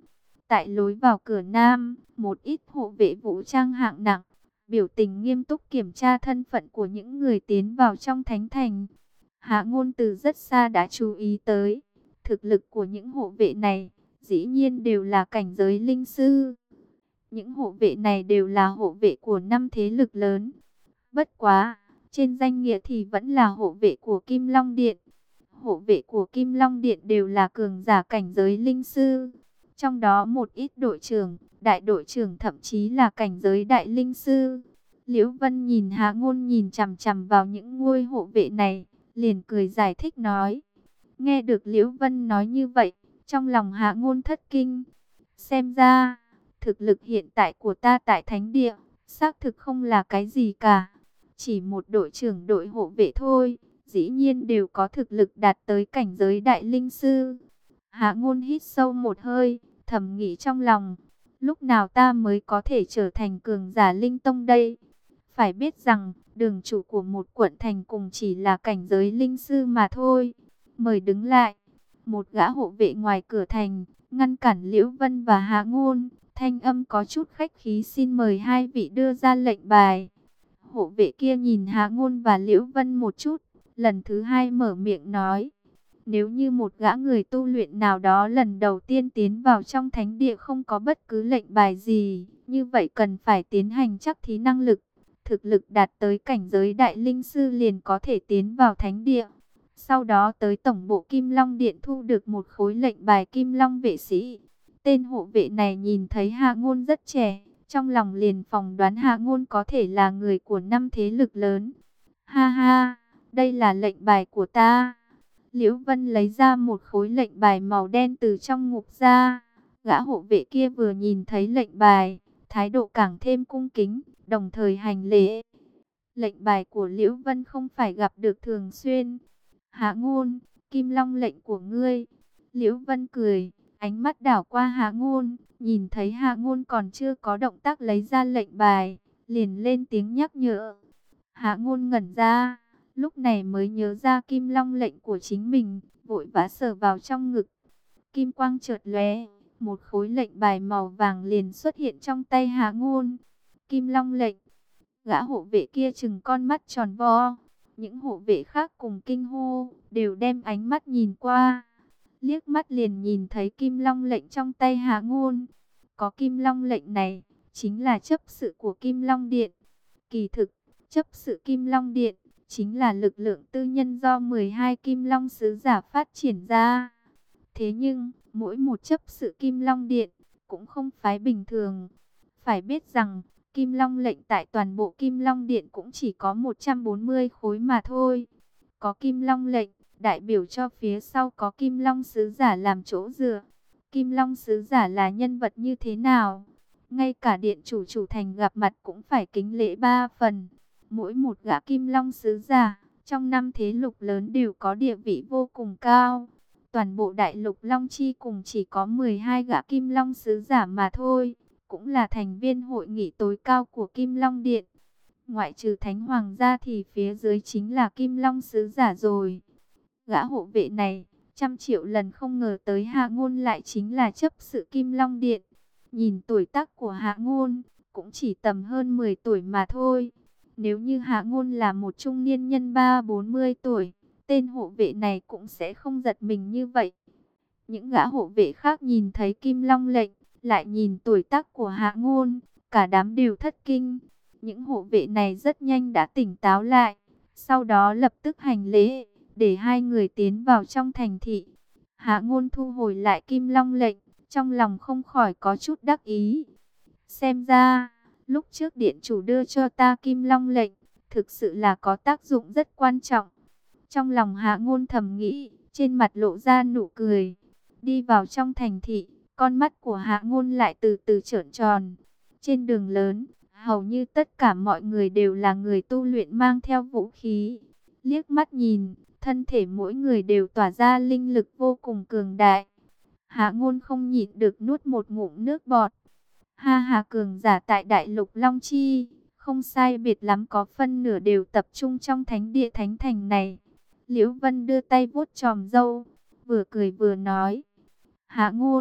Tại lối vào cửa Nam, một ít hộ vệ vũ trang hạng nặng, biểu tình nghiêm túc kiểm tra thân phận của những người tiến vào trong thánh thành. Hạ Ngôn từ rất xa đã chú ý tới, thực lực của những hộ vệ này, dĩ nhiên đều là cảnh giới linh sư. Những hộ vệ này đều là hộ vệ của 5 thế lực lớn. Bất quá, trên danh nghĩa thì vẫn là hộ vệ của Kim Long Điện. Hộ vệ của Kim Long Điện đều là cường giả cảnh giới linh sư. Trong đó một ít đội trưởng, đại đội trưởng thậm chí là cảnh giới đại linh sư. Liễu Vân nhìn Hạ Ngôn nhìn chằm chằm vào những ngôi hộ vệ này, liền cười giải thích nói. Nghe được Liễu Vân nói như vậy, trong lòng Hạ Ngôn thất kinh. Xem ra, thực lực hiện tại của ta tại Thánh Địa, xác thực không là cái gì cả. Chỉ một đội trưởng đội hộ vệ thôi, dĩ nhiên đều có thực lực đạt tới cảnh giới đại linh sư. Hạ Ngôn hít sâu một hơi, thầm nghĩ trong lòng, lúc nào ta mới có thể trở thành cường giả linh tông đây? Phải biết rằng, đường chủ của một quận thành cùng chỉ là cảnh giới linh sư mà thôi. Mời đứng lại. Một gã hộ vệ ngoài cửa thành, ngăn cản Liễu Vân và Hạ Ngôn. Thanh âm có chút khách khí, xin mời hai vị đưa ra lệnh bài. Hộ vệ kia nhìn Hạ Ngôn và Liễu Vân một chút, lần thứ hai mở miệng nói. Nếu như một gã người tu luyện nào đó lần đầu tiên tiến vào trong thánh địa không có bất cứ lệnh bài gì, như vậy cần phải tiến hành trắc thí năng lực. Thực lực đạt tới cảnh giới đại linh sư liền có thể tiến vào thánh địa. Sau đó tới tổng bộ Kim Long Điện thu được một khối lệnh bài Kim Long vệ sĩ. Tên hộ vệ này nhìn thấy Hạ Ngôn rất trẻ, trong lòng liền phỏng đoán Hạ Ngôn có thể là người của 5 thế lực lớn. Ha ha, đây là lệnh bài của ta. Liễu Vân lấy ra một khối lệnh bài màu đen từ trong ngục ra. Gã hộ vệ kia vừa nhìn thấy lệnh bài, thái độ càng thêm cung kính, đồng thời hành lễ. Lệnh bài của Liễu Vân không phải gặp được thường xuyên. Hạ Ngôn, Kim Long lệnh của ngươi. Liễu Vân cười, ánh mắt đảo qua Hạ Ngôn, nhìn thấy Hạ Ngôn còn chưa có động tác lấy ra lệnh bài, liền lên tiếng nhắc nhở. Hạ Ngôn ngẩn ra, lúc này mới nhớ ra Kim Long lệnh của chính mình, vội vã sờ vào trong ngực. Kim quang chợt lóe, một khối lệnh bài màu vàng liền xuất hiện trong tay Hạ Ngôn. Kim Long lệnh. Gã hộ vệ kia trừng con mắt tròn vo. Những hộ vệ khác cùng kinh hô, đều đem ánh mắt nhìn qua. Liếc mắt liền nhìn thấy Kim Long lệnh trong tay Hạ Ngôn. Có Kim Long lệnh này, chính là chấp sự của Kim Long Điện. Kỳ thực, chấp sự Kim Long Điện chính là lực lượng tư nhân do 12 Kim Long sứ giả phát triển ra. Thế nhưng, mỗi một chấp sự Kim Long Điện cũng không phải bình thường. Phải biết rằng, Kim Long lệnh tại toàn bộ Kim Long Điện cũng chỉ có 140 khối mà thôi. Có Kim Long lệnh, đại biểu cho phía sau có Kim Long sứ giả làm chỗ dựa. Kim Long sứ giả là nhân vật như thế nào? Ngay cả điện chủ thành gặp mặt cũng phải kính lễ 3 phần. Mỗi một gã Kim Long sứ giả, trong 5 thế lục lớn đều có địa vị vô cùng cao. Toàn bộ đại lục Long Chi cùng chỉ có 12 gã Kim Long sứ giả mà thôi, cũng là thành viên hội nghị tối cao của Kim Long Điện. Ngoại trừ Thánh Hoàng gia thì phía dưới chính là Kim Long sứ giả rồi. Gã hộ vệ này, 100 triệu lần không ngờ tới Hạ Ngôn lại chính là chấp sự Kim Long Điện. Nhìn tuổi tác của Hạ Ngôn, cũng chỉ tầm hơn 10 tuổi mà thôi. Nếu như Hạ Ngôn là một trung niên nhân 30-40 tuổi, tên hộ vệ này cũng sẽ không giật mình như vậy. Những gã hộ vệ khác nhìn thấy Kim Long lệnh, lại nhìn tuổi tác của Hạ Ngôn, cả đám đều thất kinh. Những hộ vệ này rất nhanh đã tỉnh táo lại, sau đó lập tức hành lễ, để hai người tiến vào trong thành thị. Hạ Ngôn thu hồi lại Kim Long lệnh, trong lòng không khỏi có chút đắc ý. Xem ra, lúc trước điện chủ đưa cho ta Kim Long lệnh, thực sự là có tác dụng rất quan trọng. Trong lòng Hạ Ngôn thầm nghĩ, trên mặt lộ ra nụ cười. Đi vào trong thành thị, con mắt của Hạ Ngôn lại từ từ trợn tròn. Trên đường lớn, hầu như tất cả mọi người đều là người tu luyện mang theo vũ khí. Liếc mắt nhìn, thân thể mỗi người đều tỏa ra linh lực vô cùng cường đại. Hạ Ngôn không nhịn được nuốt một ngụm nước bọt. Ha ha, cường giả tại đại lục Long Chi, không sai biệt lắm có phân nửa đều tập trung trong thánh địa thánh thành này. Liễu Vân đưa tay vuốt chòm râu, vừa cười vừa nói. Hạ Ngôn,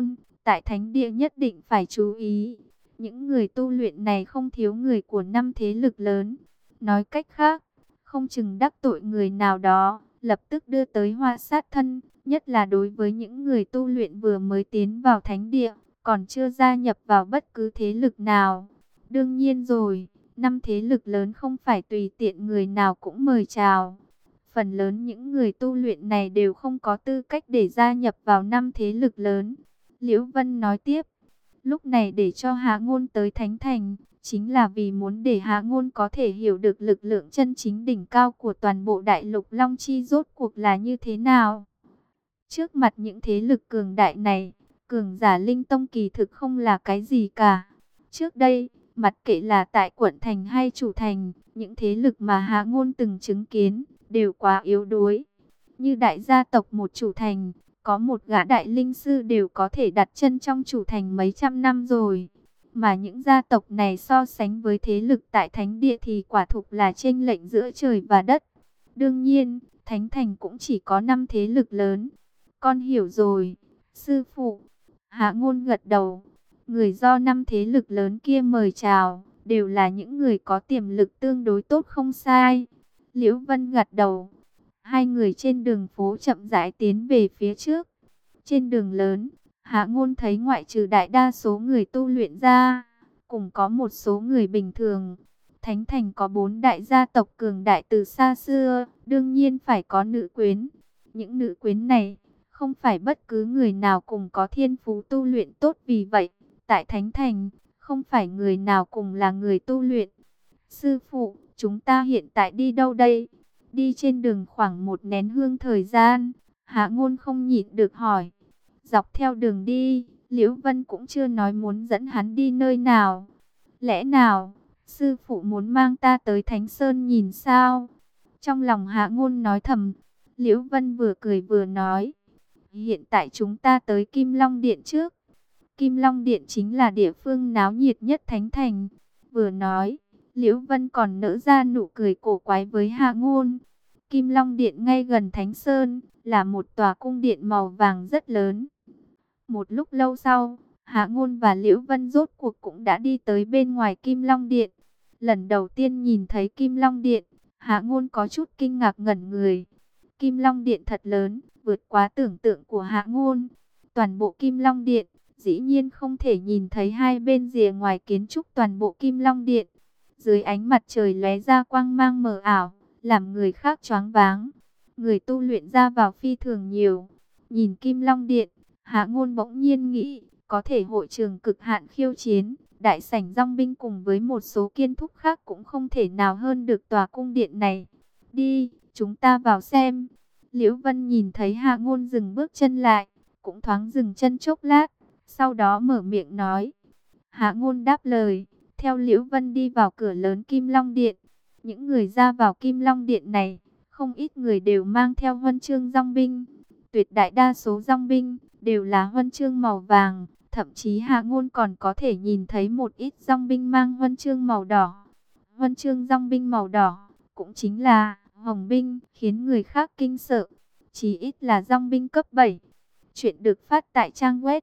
tại thánh địa nhất định phải chú ý. Những người tu luyện này không thiếu người của 5 thế lực lớn. Nói cách khác, không chừng đắc tội người nào đó, lập tức đưa tới họa sát thân, nhất là đối với những người tu luyện vừa mới tiến vào thánh địa, còn chưa gia nhập vào bất cứ thế lực nào. Đương nhiên rồi, 5 thế lực lớn không phải tùy tiện người nào cũng mời chào. Phần lớn những người tu luyện này đều không có tư cách để gia nhập vào 5 thế lực lớn. Liễu Vân nói tiếp, lúc này để cho Hạ Ngôn tới Thánh Thành, chính là vì muốn để Hạ Ngôn có thể hiểu được lực lượng chân chính đỉnh cao của toàn bộ đại lục Long Chi rốt cuộc là như thế nào. Trước mặt những thế lực cường đại này, cường giả linh tông kỳ thực không là cái gì cả. Trước đây, mặc kệ là tại quận thành hay chủ thành, những thế lực mà Hạ Ngôn từng chứng kiến, đều quá yếu đuối. Như đại gia tộc một chủ thành, có một gã đại linh sư đều có thể đặt chân trong chủ thành mấy trăm năm rồi. Mà những gia tộc này so sánh với thế lực tại thánh địa thì quả thực là chênh lệch giữa trời và đất. Đương nhiên, thánh thành cũng chỉ có 5 thế lực lớn. Con hiểu rồi, sư phụ. Hạ Ngôn gật đầu. Người do 5 thế lực lớn kia mời chào, đều là những người có tiềm lực tương đối tốt không sai. Liễu Vân gật đầu. Hai người trên đường phố chậm rãi tiến về phía trước. Trên đường lớn, Hạ Ngôn thấy ngoại trừ đại đa số người tu luyện ra, cũng có một số người bình thường. Thánh Thành có 4 đại gia tộc cường đại từ xa xưa, đương nhiên phải có nữ quyến. Những nữ quyến này, không phải bất cứ người nào cùng có thiên phú tu luyện tốt, vì vậy, tại Thánh Thành, không phải người nào cùng là người tu luyện. Sư phụ, chúng ta hiện tại đi đâu đây? Đi trên đường khoảng 1 nén hương thời gian, Hạ Ngôn không nhịn được hỏi. Dọc theo đường đi, Liễu Vân cũng chưa nói muốn dẫn hắn đi nơi nào. Lẽ nào, sư phụ muốn mang ta tới Thánh Sơn nhìn sao? Trong lòng Hạ Ngôn nói thầm, Liễu Vân vừa cười vừa nói. Hiện tại chúng ta tới Kim Long Điện trước. Kim Long Điện chính là địa phương náo nhiệt nhất Thánh Thành. Vừa nói, Liễu Vân còn nở ra nụ cười cổ quái với Hạ Ngôn. Kim Long Điện ngay gần Thánh Sơn, là một tòa cung điện màu vàng rất lớn. Một lúc lâu sau, Hạ Ngôn và Liễu Vân rốt cuộc cũng đã đi tới bên ngoài Kim Long Điện. Lần đầu tiên nhìn thấy Kim Long Điện, Hạ Ngôn có chút kinh ngạc ngẩn người. Kim Long Điện thật lớn, vượt quá tưởng tượng của Hạ Ngôn. Toàn bộ Kim Long Điện, dĩ nhiên không thể nhìn thấy hai bên rìa ngoài kiến trúc toàn bộ Kim Long Điện. Dưới ánh mặt trời lóe ra quang mang mờ ảo, làm người khác choáng váng. Người tu luyện ra vào phi thường nhiều. Nhìn Kim Long Điện, Hạ Ngôn bỗng nhiên nghĩ, có thể hội trường cực hạn khiêu chiến, đại sảnh dòng binh cùng với một số kiến trúc khác cũng không thể nào hơn được tòa cung điện này. Đi, chúng ta vào xem. Liễu Vân nhìn thấy Hạ Ngôn dừng bước chân lại, cũng thoáng dừng chân chốc lát, sau đó mở miệng nói. Hạ Ngôn đáp lời, theo Liễu Vân đi vào cửa lớn Kim Long Điện. Những người ra vào Kim Long Điện này, không ít người đều mang theo huân chương dòng binh. Tuyệt đại đa số dòng binh đều là huân chương màu vàng, thậm chí Hạ Ngôn còn có thể nhìn thấy một ít dòng binh mang huân chương màu đỏ. Huân chương dòng binh màu đỏ cũng chính là hồng binh, khiến người khác kinh sợ, chỉ ít là dòng binh cấp 7. Chuyện được phát tại trang web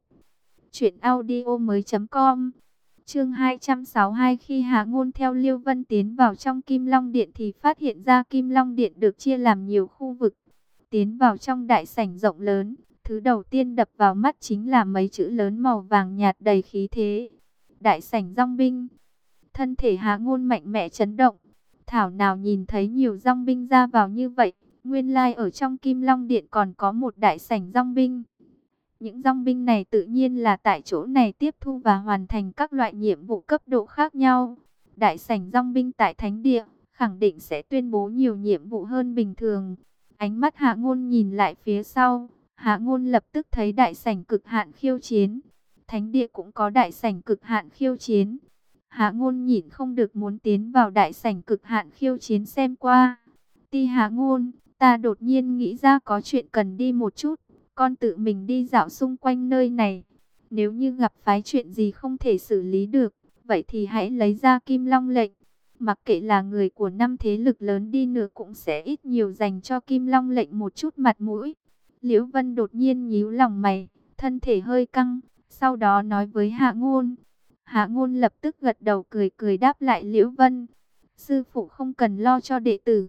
truyệnaudiomoi.com. Chương 262. Khi Hạ Ngôn theo Liễu Vân tiến vào trong Kim Long Điện thì phát hiện ra Kim Long Điện được chia làm nhiều khu vực. Tiến vào trong đại sảnh rộng lớn, thứ đầu tiên đập vào mắt chính là mấy chữ lớn màu vàng nhạt đầy khí thế. Đại sảnh dòng binh. Thân thể Hạ Ngôn mạnh mẽ chấn động. Thảo nào nhìn thấy nhiều dòng binh ra vào như vậy, nguyên lai ở trong Kim Long Điện còn có một đại sảnh dòng binh. Những dòng binh này tự nhiên là tại chỗ này tiếp thu và hoàn thành các loại nhiệm vụ cấp độ khác nhau. Đại sảnh dòng binh tại Thánh Địa, khẳng định sẽ tuyên bố nhiều nhiệm vụ hơn bình thường. Ánh mắt Hạ Ngôn nhìn lại phía sau, Hạ Ngôn lập tức thấy đại sảnh cực hạn khiêu chiến. Thánh Địa cũng có đại sảnh cực hạn khiêu chiến. Hạ Ngôn nhịn không được muốn tiến vào đại sảnh cực hạn khiêu chiến xem qua. Ti Hạ Ngôn, ta đột nhiên nghĩ ra có chuyện cần đi một chút. Con tự mình đi dạo xung quanh nơi này. Nếu như gặp phải chuyện gì không thể xử lý được, vậy thì hãy lấy ra Kim Long lệnh. Mặc kệ là người của 5 thế lực lớn đi nữa cũng sẽ ít nhiều dành cho Kim Long lệnh một chút mặt mũi. Liễu Vân đột nhiên nhíu lòng mày, thân thể hơi căng, sau đó nói với Hạ Ngôn. Hạ Ngôn lập tức gật đầu cười cười đáp lại Liễu Vân. Sư phụ không cần lo cho đệ tử.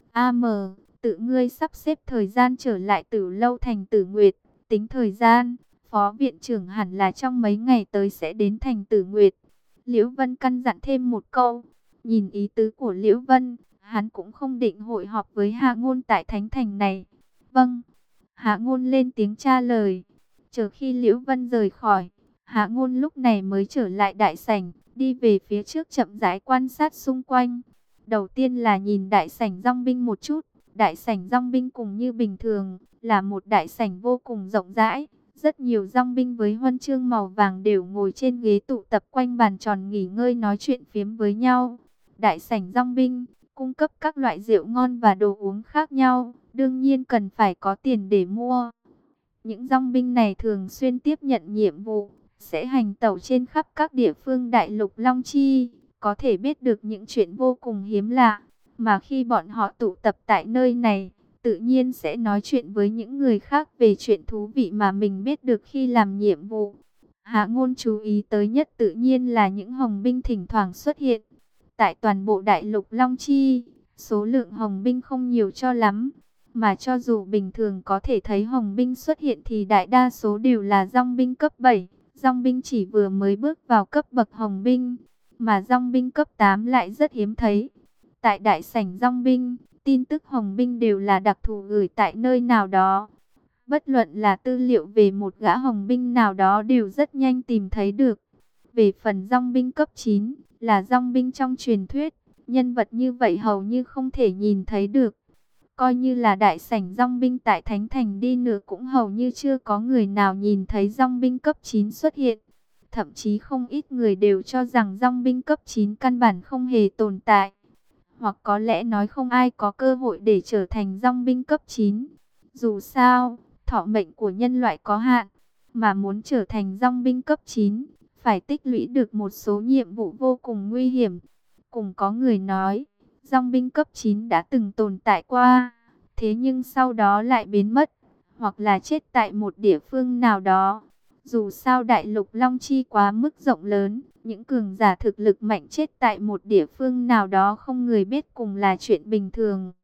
Tự ngươi sắp xếp thời gian trở lại Tử Lâu thành Tử Nguyệt. Tính thời gian, phó viện trưởng hẳn là trong mấy ngày tới sẽ đến thành Tử Nguyệt. Liễu Vân căn dặn thêm một câu. Nhìn ý tứ của Liễu Vân, hắn cũng không định hội họp với Hạ Ngôn tại Thánh Thành này. Vâng. Hạ Ngôn lên tiếng trả lời. Chờ khi Liễu Vân rời khỏi, Hạ Ngôn lúc này mới trở lại đại sảnh, đi về phía trước chậm rãi quan sát xung quanh. Đầu tiên là nhìn đại sảnh dong binh một chút. Đại sảnh dong binh cùng như bình thường, là một đại sảnh vô cùng rộng rãi. Rất nhiều dong binh với huân chương màu vàng đều ngồi trên ghế tụ tập quanh bàn tròn nghỉ ngơi nói chuyện phiếm với nhau. Đại sảnh dong binh cung cấp các loại rượu ngon và đồ uống khác nhau, đương nhiên cần phải có tiền để mua. Những dong binh này thường xuyên tiếp nhận nhiệm vụ, sẽ hành tẩu trên khắp các địa phương đại lục Long Chi, có thể biết được những chuyện vô cùng hiếm lạ. Mà khi bọn họ tụ tập tại nơi này, tự nhiên sẽ nói chuyện với những người khác về chuyện thú vị mà mình biết được khi làm nhiệm vụ. Hạ Ngôn chú ý tới nhất tự nhiên là những hồng binh thỉnh thoảng xuất hiện. Tại toàn bộ đại lục Long Chi, số lượng hồng binh không nhiều cho lắm. Mà cho dù bình thường có thể thấy hồng binh xuất hiện thì đại đa số đều là dong binh cấp 7. Dong binh chỉ vừa mới bước vào cấp bậc hồng binh, mà dong binh cấp 8 lại rất hiếm thấy. Tại đại sảnh dong binh, tin tức hồng binh đều là đặc thù gửi tại nơi nào đó. Bất luận là tư liệu về một gã hồng binh nào đó đều rất nhanh tìm thấy được. Về phần dong binh cấp 9, là dong binh trong truyền thuyết, nhân vật như vậy hầu như không thể nhìn thấy được. Coi như là đại sảnh dong binh tại Thánh Thành đi nữa cũng hầu như chưa có người nào nhìn thấy dong binh cấp 9 xuất hiện. Thậm chí không ít người đều cho rằng dong binh cấp 9 căn bản không hề tồn tại. Hoặc có lẽ nói không ai có cơ hội để trở thành dong binh cấp 9. Dù sao, thọ mệnh của nhân loại có hạn, mà muốn trở thành dong binh cấp 9, phải tích lũy được một số nhiệm vụ vô cùng nguy hiểm. Cùng có người nói, dong binh cấp 9 đã từng tồn tại qua, thế nhưng sau đó lại biến mất, hoặc là chết tại một địa phương nào đó. Dù sao đại lục Long Chi quá mức rộng lớn, những cường giả thực lực mạnh chết tại một địa phương nào đó không người biết cùng là chuyện bình thường.